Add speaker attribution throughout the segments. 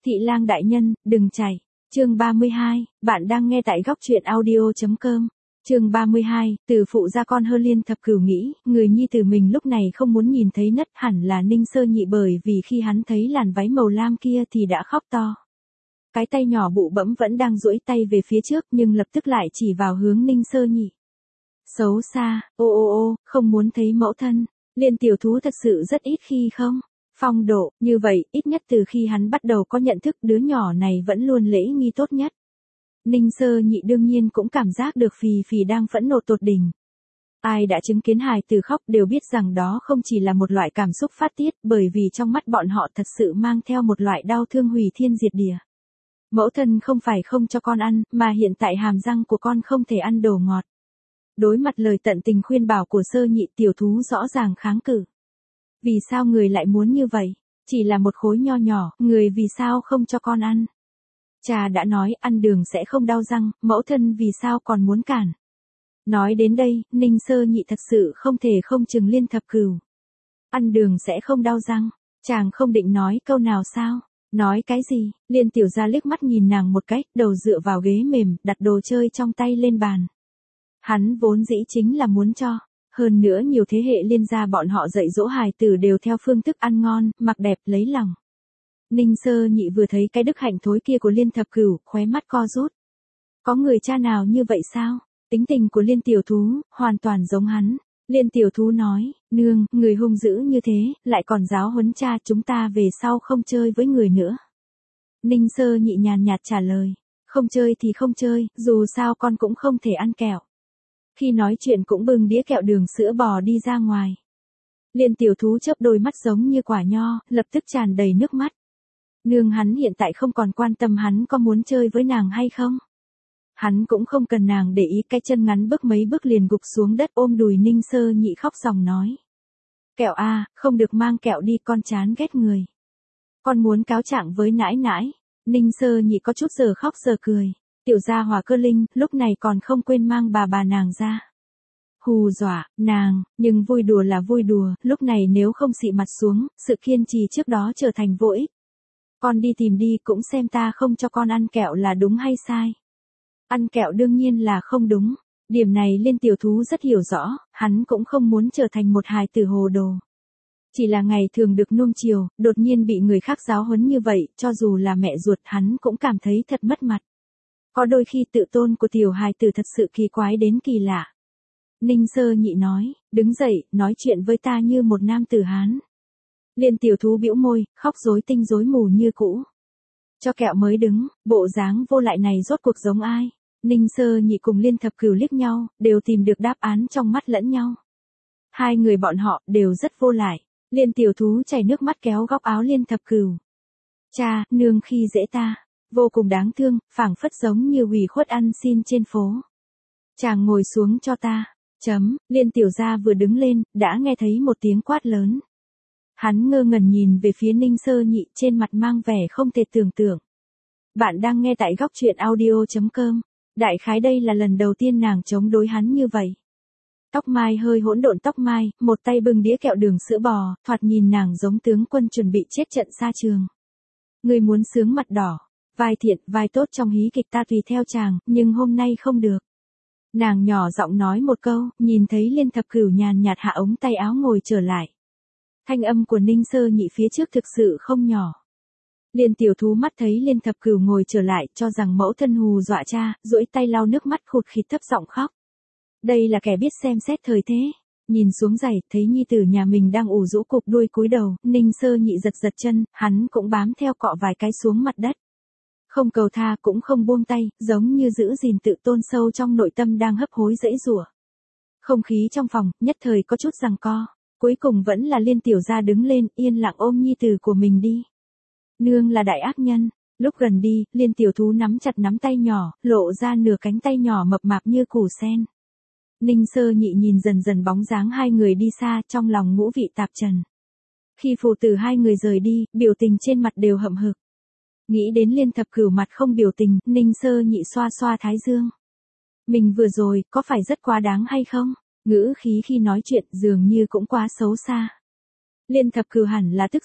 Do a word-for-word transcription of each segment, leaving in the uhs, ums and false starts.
Speaker 1: Thị lang đại nhân, đừng chạy. Chương ba mươi hai, bạn đang nghe tại góc truyện audio chấm com. Chương ba mươi hai, từ phụ gia con Hơ Liên Thập Cửu nghĩ, người nhi tử mình lúc này không muốn nhìn thấy nất hẳn là Ninh Sơ Nhị, bởi vì khi hắn thấy làn váy màu lam kia thì đã khóc to. Cái tay nhỏ bụ bẫm vẫn đang duỗi tay về phía trước nhưng lập tức lại chỉ vào hướng Ninh Sơ Nhị. Xấu xa, ô ô ô, không muốn thấy mẫu thân. Liên tiểu thú thật sự rất ít khi không? Phong độ, như vậy, ít nhất từ khi hắn bắt đầu có nhận thức đứa nhỏ này vẫn luôn lễ nghi tốt nhất. Ninh Sơ Nhị đương nhiên cũng cảm giác được Phì Phì đang phẫn nộ tột đỉnh. Ai đã chứng kiến hài tử khóc đều biết rằng đó không chỉ là một loại cảm xúc phát tiết, bởi vì trong mắt bọn họ thật sự mang theo một loại đau thương hủy thiên diệt địa. Mẫu thân không phải không cho con ăn, mà hiện tại hàm răng của con không thể ăn đồ ngọt. Đối mặt lời tận tình khuyên bảo của Sơ Nhị, tiểu thú rõ ràng kháng cự. Vì sao người lại muốn như vậy? Chỉ là một khối nho nhỏ, người vì sao không cho con ăn? Cha đã nói ăn đường sẽ không đau răng, mẫu thân vì sao còn muốn cản? Nói đến đây, Ninh Sơ Nhị thật sự không thể không chừng Liên Thập Cửu. Ăn đường sẽ không đau răng, chàng không định nói câu nào sao? Nói cái gì? Liên tiểu gia liếc mắt nhìn nàng một cái, đầu dựa vào ghế mềm, đặt đồ chơi trong tay lên bàn. Hắn vốn dĩ chính là muốn cho. Hơn nữa nhiều thế hệ Liên gia bọn họ dạy dỗ hài tử đều theo phương thức ăn ngon, mặc đẹp, lấy lòng. Ninh Sơ Nhị vừa thấy cái đức hạnh thối kia của Liên Thập Cửu, khóe mắt co rút. Có người cha nào như vậy sao? Tính tình của Liên tiểu thú, hoàn toàn giống hắn. Liên tiểu thú nói, nương, người hung dữ như thế, lại còn giáo huấn cha, chúng ta về sau không chơi với người nữa. Ninh Sơ Nhị nhàn nhạt trả lời, không chơi thì không chơi, dù sao con cũng không thể ăn kẹo. Khi nói chuyện cũng bưng đĩa kẹo đường sữa bò đi ra ngoài. Liên tiểu thú chớp đôi mắt giống như quả nho, lập tức tràn đầy nước mắt. Nương hắn hiện tại không còn quan tâm hắn có muốn chơi với nàng hay không. Hắn cũng không cần nàng để ý, cái chân ngắn bước mấy bước liền gục xuống đất ôm đùi Ninh Sơ Nhị khóc ròng nói. Kẹo a, không được mang kẹo đi, con chán ghét người. Con muốn cáo trạng với nãi nãi. Ninh Sơ Nhị có chút giờ khóc giờ cười. Tiểu gia Hòa Cơ Linh, lúc này còn không quên mang bà bà nàng ra. Hù dọa, nàng, nhưng vui đùa là vui đùa, lúc này nếu không xị mặt xuống, sự kiên trì trước đó trở thành vô ích. Con đi tìm đi, cũng xem ta không cho con ăn kẹo là đúng hay sai. Ăn kẹo đương nhiên là không đúng. Điểm này Liên tiểu thú rất hiểu rõ, hắn cũng không muốn trở thành một hài tử hồ đồ. Chỉ là ngày thường được nuông chiều, đột nhiên bị người khác giáo huấn như vậy, cho dù là mẹ ruột hắn cũng cảm thấy thật mất mặt. Có đôi khi tự tôn của tiểu hài tử thật sự kỳ quái đến kỳ lạ. Ninh Sơ Nhị nói, đứng dậy, nói chuyện với ta như một nam tử Hán. Liên tiểu thú bĩu môi, khóc rối tinh rối mù như cũ. Cho kẹo mới đứng, bộ dáng vô lại này rốt cuộc giống ai? Ninh Sơ Nhị cùng Liên Thập Cửu liếc nhau, đều tìm được đáp án trong mắt lẫn nhau. Hai người bọn họ đều rất vô lại. Liên tiểu thú chảy nước mắt kéo góc áo Liên Thập Cửu. Cha, nương khi dễ ta. Vô cùng đáng thương, phảng phất giống như ủy khuất ăn xin trên phố. Chàng ngồi xuống cho ta. Chấm, Liên tiểu gia vừa đứng lên, đã nghe thấy một tiếng quát lớn. Hắn ngơ ngẩn nhìn về phía Ninh Sơ Nhị, trên mặt mang vẻ không thể tưởng tượng. Bạn đang nghe tại góc truyện audio chấm com. Đại khái đây là lần đầu tiên nàng chống đối hắn như vậy. Tóc mai hơi hỗn độn tóc mai, một tay bưng đĩa kẹo đường sữa bò, thoạt nhìn nàng giống tướng quân chuẩn bị chết trận xa trường. Người muốn sướng mặt đỏ. Vai thiện, vai tốt trong hí kịch ta tùy theo chàng, nhưng hôm nay không được. Nàng nhỏ giọng nói một câu, nhìn thấy Liên Thập Cửu nhàn nhạt hạ ống tay áo ngồi trở lại. Thanh âm của Ninh Sơ Nhị phía trước thực sự không nhỏ. Liên tiểu thú mắt thấy Liên Thập Cửu ngồi trở lại, cho rằng mẫu thân hù dọa cha, duỗi tay lau nước mắt khụt khịt thấp giọng khóc. Đây là kẻ biết xem xét thời thế. Nhìn xuống giày, thấy nhi tử nhà mình đang ủ rũ cục đuôi cúi đầu, Ninh Sơ Nhị giật giật chân, hắn cũng bám theo cọ vài cái xuống mặt đất. Không cầu tha cũng không buông tay, giống như giữ gìn tự tôn sâu trong nội tâm đang hấp hối dãy rủa. Không khí trong phòng, nhất thời có chút giằng co. Cuối cùng vẫn là Liên tiểu gia đứng lên, yên lặng ôm nhi tử của mình đi. Nương là đại ác nhân. Lúc gần đi, Liên tiểu thú nắm chặt nắm tay nhỏ, lộ ra nửa cánh tay nhỏ mập mạp như củ sen. Ninh Sơ Nhị nhìn dần dần bóng dáng hai người đi xa, trong lòng ngũ vị tạp trần. Khi phụ tử hai người rời đi, biểu tình trên mặt đều hậm hực. Nghĩ đến Liên Thập Cửu mặt không biểu tình, Ninh Sơ Nhị xoa xoa thái dương. Mình vừa rồi, có phải rất quá đáng hay không? Ngữ khí khi nói chuyện dường như cũng quá xấu xa. Liên Thập Cửu hẳn là tức giận.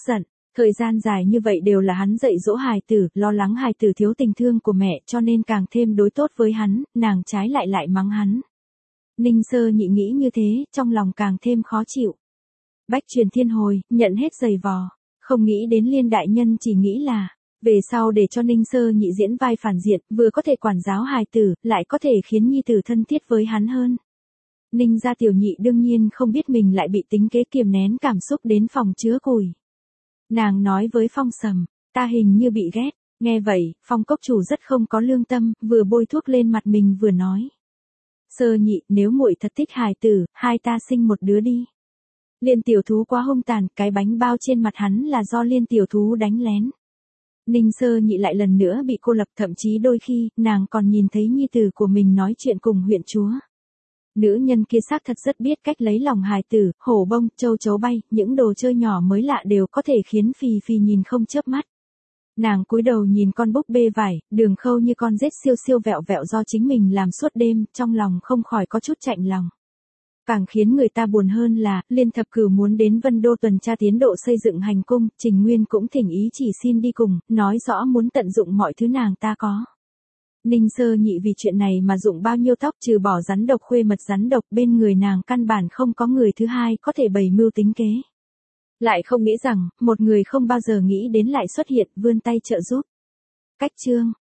Speaker 1: Thời gian dài như vậy đều là hắn dạy dỗ hài tử, lo lắng hài tử thiếu tình thương của mẹ cho nên càng thêm đối tốt với hắn, nàng trái lại lại mắng hắn. Ninh Sơ Nhị nghĩ như thế, trong lòng càng thêm khó chịu. Bách truyền thiên hồi, nhận hết giày vò, không nghĩ đến Liên đại nhân chỉ nghĩ là, về sau để cho Ninh Sơ Nhị diễn vai phản diện, vừa có thể quản giáo hài tử, lại có thể khiến nhi tử thân thiết với hắn hơn. Ninh gia tiểu nhị đương nhiên không biết mình lại bị tính kế kiềm nén cảm xúc đến phòng chứa củi. Nàng nói với Phong Sầm, ta hình như bị ghét, nghe vậy, Phong cốc chủ rất không có lương tâm, vừa bôi thuốc lên mặt mình vừa nói. Sơ Nhị, nếu muội thật thích hài tử, hai ta sinh một đứa đi. Liên tiểu thú quá hung tàn, cái bánh bao trên mặt hắn là do liên tiểu thú đánh lén. Ninh Sơ Nhị lại lần nữa bị cô lập, thậm chí đôi khi, nàng còn nhìn thấy nhi tử của mình nói chuyện cùng huyện chúa. Nữ nhân kia xác thật rất biết cách lấy lòng hài tử, hổ bông, châu chấu bay, những đồ chơi nhỏ mới lạ đều có thể khiến Phì Phì nhìn không chớp mắt. Nàng cúi đầu nhìn con búp bê vải, đường khâu như con rết siêu siêu vẹo vẹo do chính mình làm suốt đêm, trong lòng không khỏi có chút chạnh lòng. Càng khiến người ta buồn hơn là, Liên Thập Cửu muốn đến Vân Đô tuần tra tiến độ xây dựng hành cung, Trình Nguyên cũng thỉnh ý chỉ xin đi cùng, nói rõ muốn tận dụng mọi thứ nàng ta có. Ninh Sơ Nhị vì chuyện này mà dụng bao nhiêu tóc, trừ bỏ rắn độc khuê mật rắn độc, bên người nàng căn bản không có người thứ hai có thể bày mưu tính kế. Lại không nghĩ rằng, một người không bao giờ nghĩ đến lại xuất hiện, vươn tay trợ giúp. Cách chương